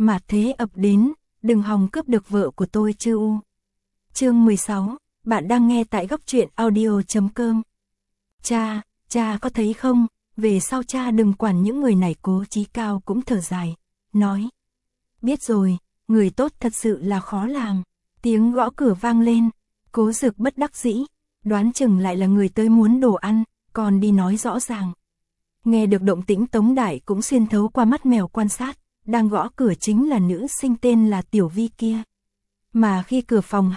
Mà thế ập đến, đừng hòng cướp được vợ của tôi chứ u. Chương 16, bạn đang nghe tại góc truyện audio.com. Cha có thấy không, về sau cha đừng quản những người này. Cố Chí Cao cũng thở dài, nói. Biết rồi, người tốt thật sự là khó làm. Tiếng gõ cửa vang lên, Cố Dực bất đắc dĩ, đoán chừng lại là người tới muốn đồ ăn, còn đi nói rõ ràng. Nghe được động tĩnh Tống Đại cũng xuyên thấu qua mắt mèo quan sát, đang gõ cửa chính là nữ sinh tên là Tiểu Vi kia. Mà khi cửa phòng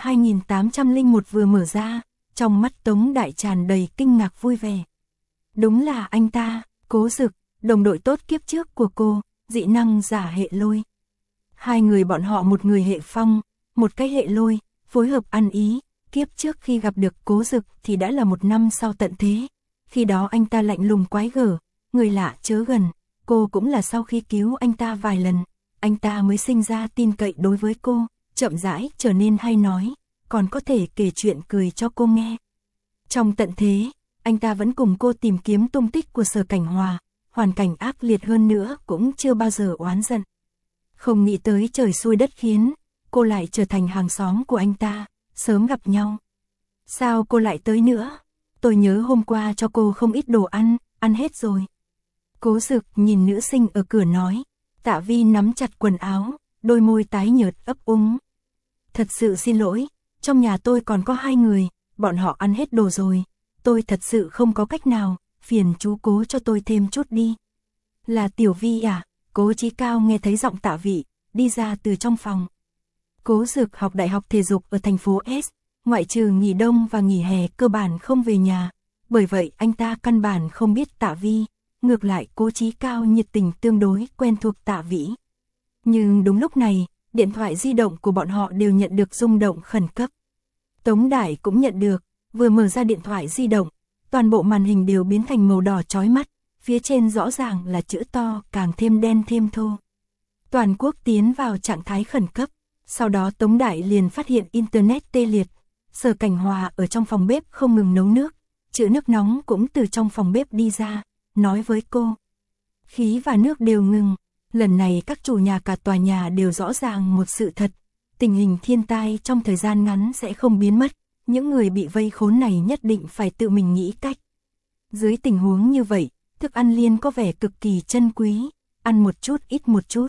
2801 vừa mở ra, trong mắt Tống Đại tràn đầy kinh ngạc vui vẻ. Đúng là anh ta, Cố Dực, đồng đội tốt kiếp trước của cô, dị năng giả hệ lôi. Hai người bọn họ, một người hệ phong, một cái hệ lôi, phối hợp ăn ý. Kiếp trước khi gặp được Cố Dực thì đã là 1 năm sau tận thế. Khi đó anh ta lạnh lùng quái gở, người lạ chớ gần. Cô cũng là sau khi cứu anh ta vài lần, anh ta mới sinh ra tin cậy đối với cô, chậm rãi trở nên hay nói, còn có thể kể chuyện cười cho cô nghe. Trong tận thế, anh ta vẫn cùng cô tìm kiếm tung tích của Sở Cảnh Hòa, hoàn cảnh ác liệt hơn nữa cũng chưa bao giờ oán giận. Không nghĩ tới trời xui đất khiến, cô lại trở thành hàng xóm của anh ta, sớm gặp nhau. Sao cô lại tới nữa? Tôi nhớ hôm qua cho cô không ít đồ ăn hết rồi. Cố Dực nhìn nữ sinh ở cửa nói. Tạ Vi nắm chặt quần áo, đôi môi tái nhợt ấp úng. Thật sự xin lỗi, trong nhà tôi còn có 2 người, bọn họ ăn hết đồ rồi. Tôi thật sự không có cách nào, phiền chú Cố cho tôi thêm chút đi. Là Tiểu Vi à? Cố Chí Cao nghe thấy giọng Tạ Vị, đi ra từ trong phòng. Cố Dực học đại học thể dục ở thành phố S, ngoại trừ nghỉ đông và nghỉ hè cơ bản không về nhà. Bởi vậy anh ta căn bản không biết Tạ Vi. Ngược lại Cố Chí Cao nhiệt tình tương đối quen thuộc Tạ Vĩ. Nhưng đúng lúc này, điện thoại di động của bọn họ đều nhận được rung động khẩn cấp. Tống Đại cũng nhận được, vừa mở ra điện thoại di động, toàn bộ màn hình đều biến thành màu đỏ chói mắt, phía trên rõ ràng là chữ to càng thêm đen thêm thô. Toàn quốc tiến vào trạng thái khẩn cấp, sau đó Tống Đại liền phát hiện internet tê liệt, Sở Cảnh Hòa ở trong phòng bếp không ngừng nấu nước, chữ nước nóng cũng từ trong phòng bếp đi ra. Nói với cô, khí và nước đều ngừng, lần này các chủ nhà cả tòa nhà đều rõ ràng một sự thật, tình hình thiên tai trong thời gian ngắn sẽ không biến mất, những người bị vây khốn này nhất định phải tự mình nghĩ cách. Dưới tình huống như vậy, thức ăn liền có vẻ cực kỳ chân quý, ăn một chút ít một chút.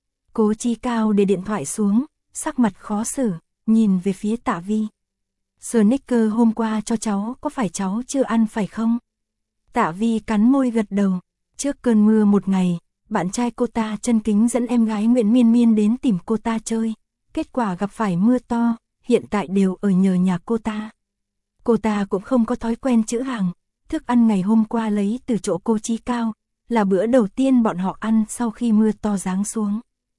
Cố Chí Cao để điện thoại xuống, sắc mặt khó xử, nhìn về phía Tạ Vi. Snickers hôm qua cho cháu, có phải cháu chưa ăn phải không? Tạ Vi cắn môi gật đầu, trước cơn mưa một ngày, bạn trai cô ta Chân Kính dẫn em gái Nguyễn Miên Miên đến tìm cô ta chơi, kết quả gặp phải mưa to, hiện tại đều ở nhờ nhà cô ta. Cô ta cũng không có thói quen chữ hàng, thức ăn ngày hôm qua lấy từ chỗ cô Chí Cao, là bữa đầu tiên bọn họ ăn sau khi mưa to giáng xuống.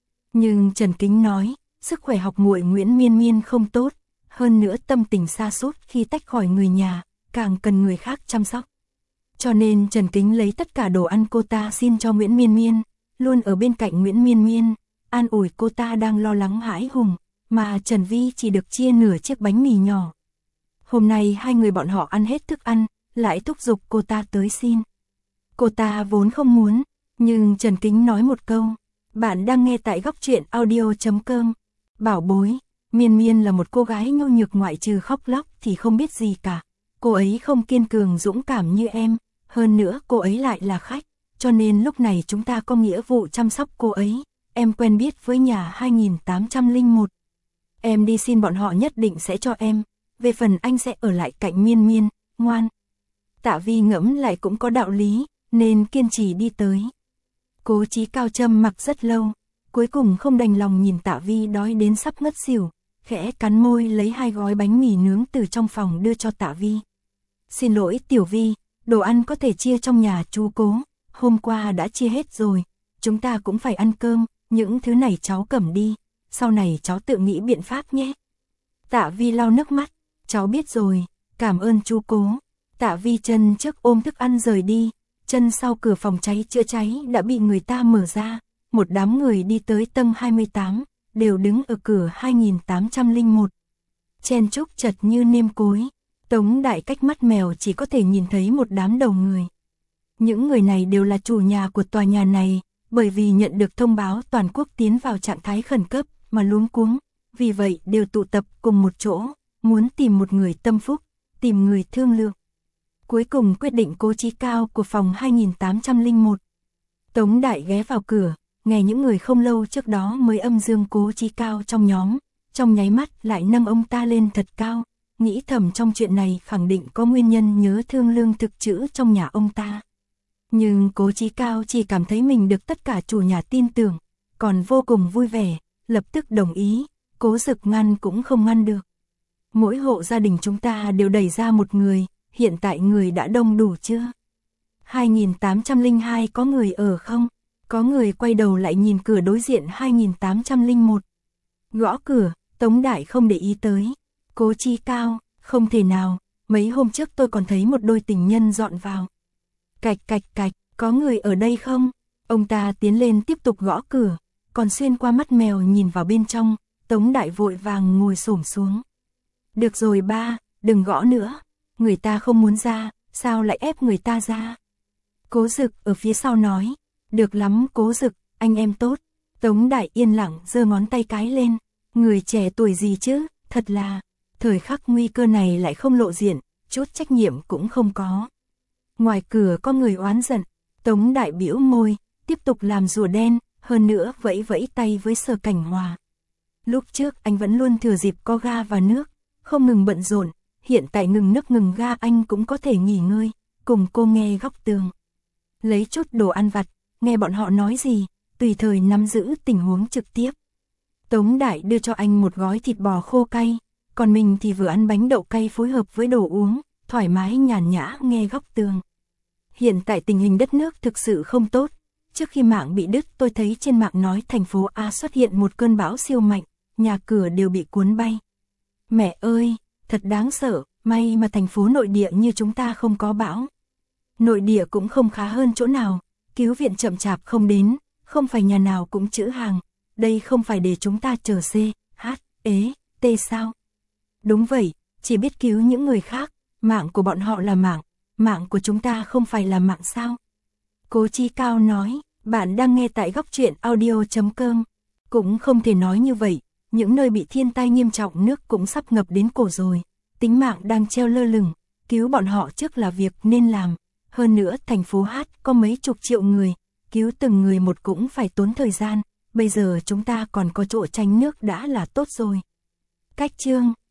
Nhưng Trần Kính nói, sức khỏe học muội Nguyễn Miên Miên không tốt, hơn nữa tâm tình sa sút khi tách khỏi người nhà, càng cần người khác chăm sóc. Cho nên Trần Kính lấy tất cả đồ ăn cô ta xin cho Nguyễn Miên Miên, luôn ở bên cạnh Nguyễn Miên Miên, an ủi cô ta đang lo lắng hãi hùng, mà Trần Vi chỉ được chia nửa chiếc bánh mì nhỏ. Hôm nay 2 người bọn họ ăn hết thức ăn, lại thúc giục cô ta tới xin. Cô ta vốn không muốn, nhưng Trần Kính nói một câu, bạn đang nghe tại góc truyện audio.com. Bảo bối, Miên Miên là một cô gái nhu nhược, ngoại trừ khóc lóc thì không biết gì cả. Cô ấy không kiên cường dũng cảm như em, hơn nữa cô ấy lại là khách, cho nên lúc này chúng ta có nghĩa vụ chăm sóc cô ấy. Em quen biết với nhà 2801. Em đi xin bọn họ nhất định sẽ cho em, về phần anh sẽ ở lại cạnh Miên Miên, ngoan. Tạ Vi ngẫm lại cũng có đạo lý, nên kiên trì đi tới. Cố Chí Cao châm mặc rất lâu, cuối cùng không đành lòng nhìn Tạ Vi đói đến sắp ngất xỉu, khẽ cắn môi lấy 2 gói bánh mì nướng từ trong phòng đưa cho Tạ Vi. Xin lỗi Tiểu Vi, đồ ăn có thể chia trong nhà chú Cố, hôm qua đã chia hết rồi, chúng ta cũng phải ăn cơm, những thứ này cháu cầm đi, sau này cháu tự nghĩ biện pháp nhé. Tạ Vi lau nước mắt, cháu biết rồi, cảm ơn chú Cố. Tạ Vi chân trước ôm thức ăn rời đi, chân sau cửa phòng cháy chữa cháy đã bị người ta mở ra, một đám người đi tới tầng 28, đều đứng ở cửa 2801. Chen chúc chật như nêm cối. Tống Đại cách mắt mèo chỉ có thể nhìn thấy một đám đầu người. Những người này đều là chủ nhà của tòa nhà này, bởi vì nhận được thông báo toàn quốc tiến vào trạng thái khẩn cấp mà luống cuống, vì vậy đều tụ tập cùng một chỗ, muốn tìm một người tâm phúc, tìm người thương lượng. Cuối cùng quyết định Cố Chí Cao của phòng 2801. Tống Đại ghé vào cửa, nghe những người không lâu trước đó mới âm dương Cố Chí Cao trong nhóm, trong nháy mắt lại nâng ông ta lên thật cao, nghĩ thầm trong chuyện này khẳng định có nguyên nhân nhớ thương lương thực trữ trong nhà ông ta. Nhưng Cố Chí Cao chỉ cảm thấy mình được tất cả chủ nhà tin tưởng, còn vô cùng vui vẻ, lập tức đồng ý, Cố Dực ngăn cũng không ngăn được. Mỗi hộ gia đình chúng ta đều đẩy ra một người, hiện tại người đã đông đủ chưa? 2802 có người ở không? Có người quay đầu lại nhìn cửa đối diện 2801. Gõ cửa, Tống Đại không để ý tới. Cố Chí Cao, không thể nào, mấy hôm trước tôi còn thấy một đôi tình nhân dọn vào. Cạch cạch cạch, có người ở đây không? Ông ta tiến lên tiếp tục gõ cửa, còn xuyên qua mắt mèo nhìn vào bên trong, Tống Đại vội vàng ngồi xổm xuống. Được rồi ba, đừng gõ nữa, người ta không muốn ra, sao lại ép người ta ra? Cố Dực ở phía sau nói, được lắm Cố Dực, anh em tốt. Tống Đại yên lặng giơ ngón tay cái lên, người trẻ tuổi gì chứ, thật là, thời khắc nguy cơ này lại không lộ diện, chút trách nhiệm cũng không có. Ngoài cửa có người oán giận, Tống Đại bĩu môi, tiếp tục làm rùa đen, hơn nữa vẫy vẫy tay với Sở Cảnh Hòa. Lúc trước anh vẫn luôn thừa dịp có ga và nước, không ngừng bận rộn, hiện tại ngừng nước ngừng ga anh cũng có thể nghỉ ngơi, cùng cô nghe góc tường. Lấy chút đồ ăn vặt, nghe bọn họ nói gì, tùy thời nắm giữ tình huống trực tiếp. Tống Đại đưa cho anh một gói thịt bò khô cay, còn mình thì vừa ăn bánh đậu cay phối hợp với đồ uống, thoải mái nhàn nhã nghe góc tường. Hiện tại tình hình đất nước thực sự không tốt, trước khi mạng bị đứt tôi thấy trên mạng nói thành phố A xuất hiện một cơn bão siêu mạnh, nhà cửa đều bị cuốn bay. Mẹ ơi, thật đáng sợ, may mà thành phố nội địa như chúng ta không có bão. Nội địa cũng không khá hơn chỗ nào, cứu viện chậm chạp không đến, không phải nhà nào cũng trữ hàng, đây không phải để chúng ta chờ C, H, E, T sao? Đúng vậy, chỉ biết cứu những người khác, mạng của bọn họ là mạng của chúng ta không phải là mạng sao? Cố Chí Cao nói, bạn đang nghe tại góc truyện audio.com. Cũng không thể nói như vậy, những nơi bị thiên tai nghiêm trọng nước cũng sắp ngập đến cổ rồi, tính mạng đang treo lơ lửng, cứu bọn họ trước là việc nên làm. Hơn nữa thành phố H có mấy chục triệu người, cứu từng người một cũng phải tốn thời gian, bây giờ chúng ta còn có chỗ tránh nước đã là tốt rồi. Cách chương